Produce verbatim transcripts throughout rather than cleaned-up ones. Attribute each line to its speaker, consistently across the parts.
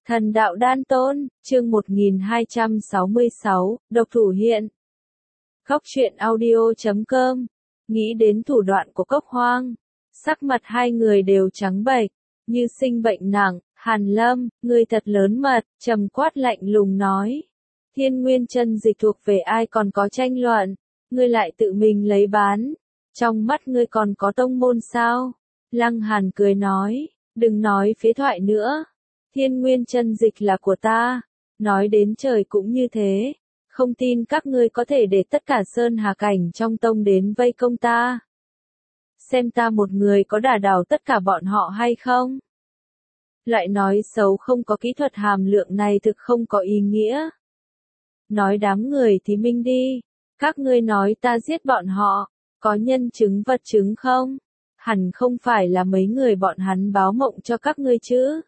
Speaker 1: Thần đạo đan tôn, chương một nghìn hai trăm sáu mươi sáu, độc thủ hiện. Cốc truyện audio chấm com. Nghĩ đến thủ đoạn của Cốc Hoang, sắc mặt hai người đều trắng bệch, như sinh bệnh nặng. Hàn Lâm, ngươi thật lớn mật, trầm quát lạnh lùng nói. Thiên nguyên chân dịch thuộc về ai còn có tranh luận, ngươi lại tự mình lấy bán. Trong mắt ngươi còn có tông môn sao? Lăng Hàn cười nói, đừng nói phế thoại nữa. Thiên nguyên chân dịch là của ta, nói đến trời cũng như thế, không tin các ngươi có thể để tất cả sơn hà cảnh trong tông đến vây công ta. Xem ta một người có đả đảo tất cả bọn họ hay không? Loại nói xấu không có kỹ thuật hàm lượng này thực không có ý nghĩa. Nói đám người thì minh đi, các ngươi nói ta giết bọn họ, có nhân chứng vật chứng không? Hẳn không phải là mấy người bọn hắn báo mộng cho các ngươi chứ?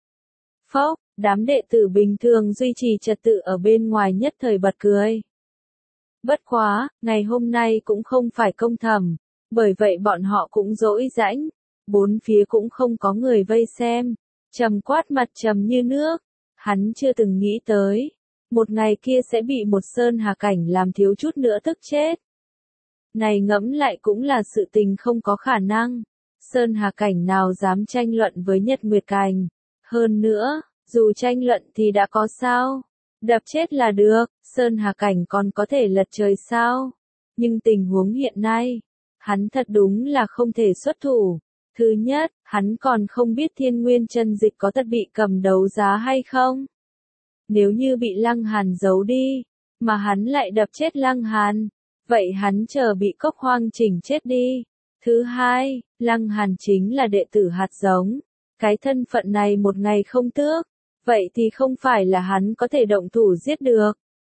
Speaker 1: Phốc, đám đệ tử bình thường duy trì trật tự ở bên ngoài nhất thời bật cười. Bất quá, ngày hôm nay cũng không phải công thẩm, bởi vậy bọn họ cũng dỗi rãnh, bốn phía cũng không có người vây xem. Trầm quát mặt trầm như nước, hắn chưa từng nghĩ tới, một ngày kia sẽ bị một sơn hà cảnh làm thiếu chút nữa tức chết. Này ngẫm lại cũng là sự tình không có khả năng, sơn hà cảnh nào dám tranh luận với Nhật Nguyệt Cảnh. Hơn nữa, dù tranh luận thì đã có sao, đập chết là được, sơn hà cảnh còn có thể lật trời sao. Nhưng tình huống hiện nay, hắn thật đúng là không thể xuất thủ. Thứ nhất, hắn còn không biết thiên nguyên chân dịch có thật bị cầm đấu giá hay không. Nếu như bị Lăng Hàn giấu đi, mà hắn lại đập chết Lăng Hàn, vậy hắn chờ bị Cốc Hoang chỉnh chết đi. Thứ hai, Lăng Hàn chính là đệ tử hạt giống. Cái thân phận này một ngày không tước, vậy thì không phải là hắn có thể động thủ giết được.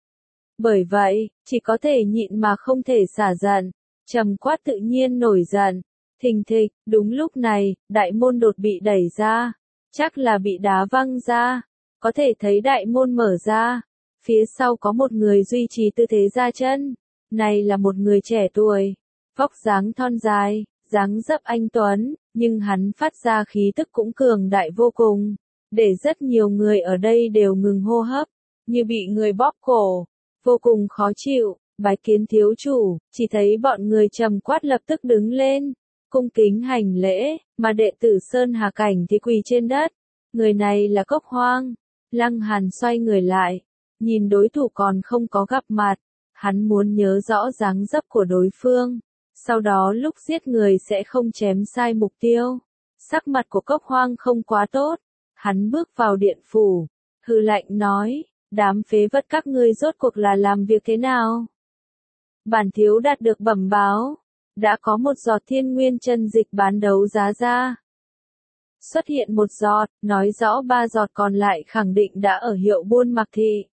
Speaker 1: Bởi vậy, chỉ có thể nhịn mà không thể xả giận. Trầm quát tự nhiên nổi giận. Thình thịch, đúng lúc này, đại môn đột bị đẩy ra, chắc là bị đá văng ra, có thể thấy đại môn mở ra, phía sau có một người duy trì tư thế ra chân, này là một người trẻ tuổi, vóc dáng thon dài, dáng dấp anh tuấn, nhưng hắn phát ra khí tức cũng cường đại vô cùng, để rất nhiều người ở đây đều ngừng hô hấp, như bị người bóp cổ, vô cùng khó chịu. Bái kiến thiếu chủ, chỉ thấy bọn người trầm quát lập tức đứng lên, cung kính hành lễ, mà đệ tử Sơn Hà Cảnh thì quỳ trên đất. Người này là Cốc Hoang. Lăng Hàn xoay người lại, nhìn đối thủ còn không có gặp mặt, hắn muốn nhớ rõ dáng dấp của đối phương, sau đó lúc giết người sẽ không chém sai mục tiêu. Sắc mặt của Cốc Hoang không quá tốt, hắn bước vào điện phủ, hừ lạnh nói, đám phế vật các ngươi rốt cuộc là làm việc thế nào? Bản thiếu đạt được bẩm báo, đã có một giọt thiên nguyên chân dịch bán đấu giá ra. Xuất hiện một giọt, nói rõ ba giọt còn lại khẳng định đã ở hiệu buôn mặc thị.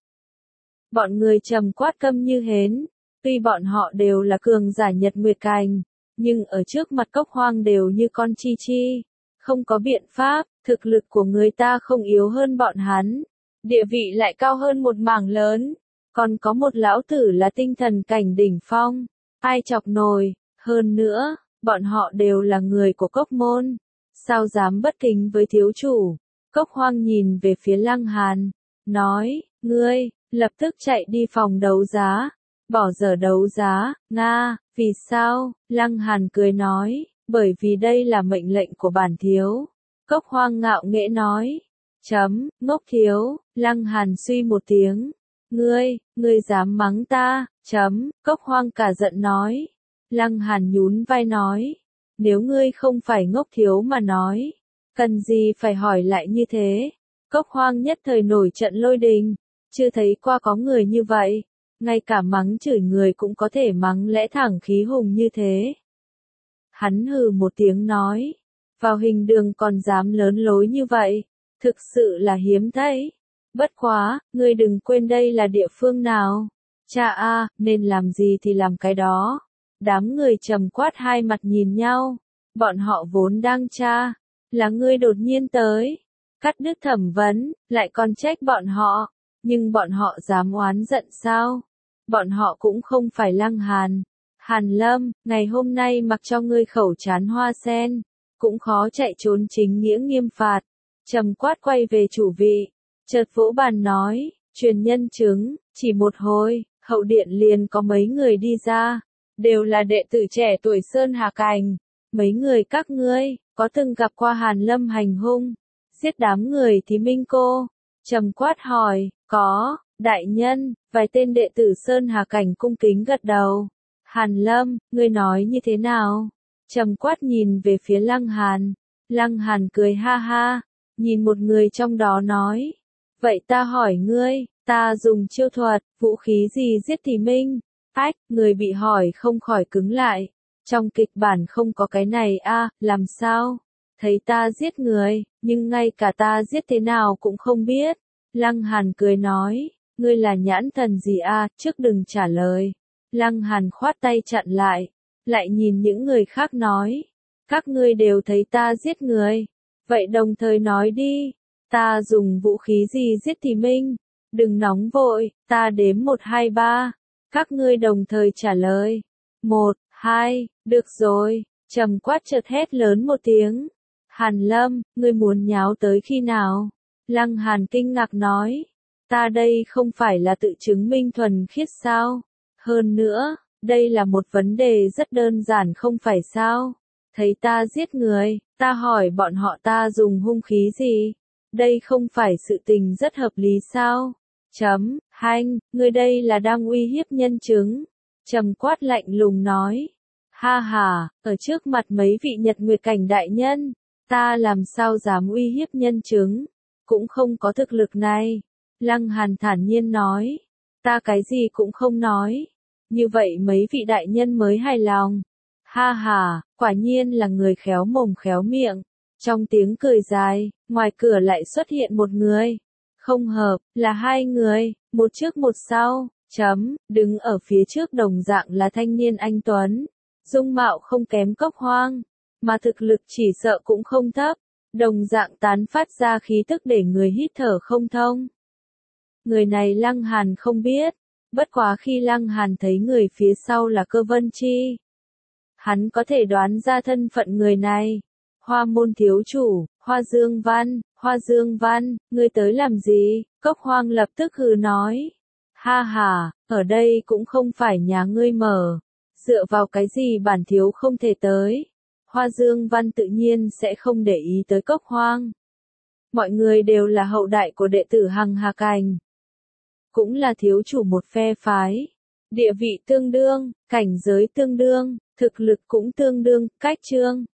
Speaker 1: Bọn người trầm quát câm như hến, tuy bọn họ đều là cường giả Nhật Nguyệt Cảnh, nhưng ở trước mặt Cốc Hoang đều như con chi chi, không có biện pháp, thực lực của người ta không yếu hơn bọn hắn, địa vị lại cao hơn một mảng lớn, còn có một lão tử là tinh thần cảnh đỉnh phong, ai chọc nổi. Hơn nữa, bọn họ đều là người của Cốc môn, sao dám bất kính với thiếu chủ? Cốc Hoang nhìn về phía Lăng Hàn, nói, ngươi, lập tức chạy đi phòng đấu giá, bỏ dở đấu giá, nga, vì sao? Lăng Hàn cười nói, bởi vì đây là mệnh lệnh của bản thiếu. Cốc Hoang ngạo nghễ nói, chấm, ngốc thiếu. Lăng Hàn suy một tiếng, ngươi, ngươi dám mắng ta, chấm, Cốc Hoang cả giận nói. Lăng Hàn nhún vai nói, nếu ngươi không phải ngốc thiếu mà nói, cần gì phải hỏi lại như thế? Cốc Hoang nhất thời nổi trận lôi đình, chưa thấy qua có người như vậy, ngay cả mắng chửi người cũng có thể mắng lẽ thẳng khí hùng như thế. Hắn hừ một tiếng nói, vào hình đường còn dám lớn lối như vậy, thực sự là hiếm thấy. Bất quá, ngươi đừng quên đây là địa phương nào, cha a, nên làm gì thì làm cái đó. Đám người trầm quát hai mặt nhìn nhau, bọn họ vốn đang tra, là ngươi đột nhiên tới, cắt đứt thẩm vấn, lại còn trách bọn họ, nhưng bọn họ dám oán giận sao? Bọn họ cũng không phải Lăng Hàn. Hàn Lâm, ngày hôm nay mặc cho ngươi khẩu trán hoa sen, cũng khó chạy trốn chính nghĩa nghiêm phạt. Trầm quát quay về chủ vị, chợt vỗ bàn nói, truyền nhân chứng, chỉ một hồi, hậu điện liền có mấy người đi ra, đều là đệ tử trẻ tuổi Sơn Hà Cảnh. Mấy người các ngươi, có từng gặp qua Hàn Lâm hành hung, giết đám người Thí Minh cô? Trầm Quát hỏi, có, đại nhân, vài tên đệ tử Sơn Hà Cảnh cung kính gật đầu. Hàn Lâm, ngươi nói như thế nào? Trầm Quát nhìn về phía Lăng Hàn. Lăng Hàn cười ha ha, nhìn một người trong đó nói, vậy ta hỏi ngươi, ta dùng chiêu thuật, vũ khí gì giết Thí Minh? Ách, người bị hỏi không khỏi cứng lại. Trong kịch bản không có cái này a, à, làm sao? Thấy ta giết người, nhưng ngay cả ta giết thế nào cũng không biết. Lăng Hàn cười nói, ngươi là nhãn thần gì a, à, trước đừng trả lời. Lăng Hàn khoát tay chặn lại, lại nhìn những người khác nói, các ngươi đều thấy ta giết người, vậy đồng thời nói đi, ta dùng vũ khí gì giết Thí Minh? Đừng nóng vội, ta đếm một hai ba, các ngươi đồng thời trả lời. Một, hai, được rồi, Trầm Quát chợt hét lớn một tiếng. Hàn Lâm, ngươi muốn nháo tới khi nào? Lăng Hàn kinh ngạc nói, ta đây không phải là tự chứng minh thuần khiết sao? Hơn nữa, đây là một vấn đề rất đơn giản không phải sao? Thấy ta giết người, ta hỏi bọn họ ta dùng hung khí gì? Đây không phải sự tình rất hợp lý sao? Chấm, hanh, ngươi đây là đang uy hiếp nhân chứng. Trầm Quát lạnh lùng nói. Ha ha, ở trước mặt mấy vị Nhật Nguyệt Cảnh đại nhân, ta làm sao dám uy hiếp nhân chứng, cũng không có thực lực này. Lăng Hàn thản nhiên nói, ta cái gì cũng không nói, như vậy mấy vị đại nhân mới hài lòng. Ha ha, quả nhiên là người khéo mồm khéo miệng. Trong tiếng cười dài, ngoài cửa lại xuất hiện một người. Không hợp, là hai người, một trước một sau. Chấm, đứng ở phía trước đồng dạng là thanh niên anh tuấn, dung mạo không kém Cốc Hoang, mà thực lực chỉ sợ cũng không thấp, đồng dạng tán phát ra khí tức để người hít thở không thông. Người này Lăng Hàn không biết, bất quá khi Lăng Hàn thấy người phía sau là Cơ Vân Chi, hắn có thể đoán ra thân phận người này. Hoa môn thiếu chủ, Hoa Dương Văn, Hoa Dương Văn, ngươi tới làm gì? Cốc Hoang lập tức hừ nói. Ha ha, ở đây cũng không phải nhà ngươi mở, dựa vào cái gì bản thiếu không thể tới. Hoa Dương Văn tự nhiên sẽ không để ý tới Cốc Hoang. Mọi người đều là hậu đại của đệ tử Hằng Hà Cảnh, cũng là thiếu chủ một phe phái, địa vị tương đương, cảnh giới tương đương, thực lực cũng tương đương, cách chương.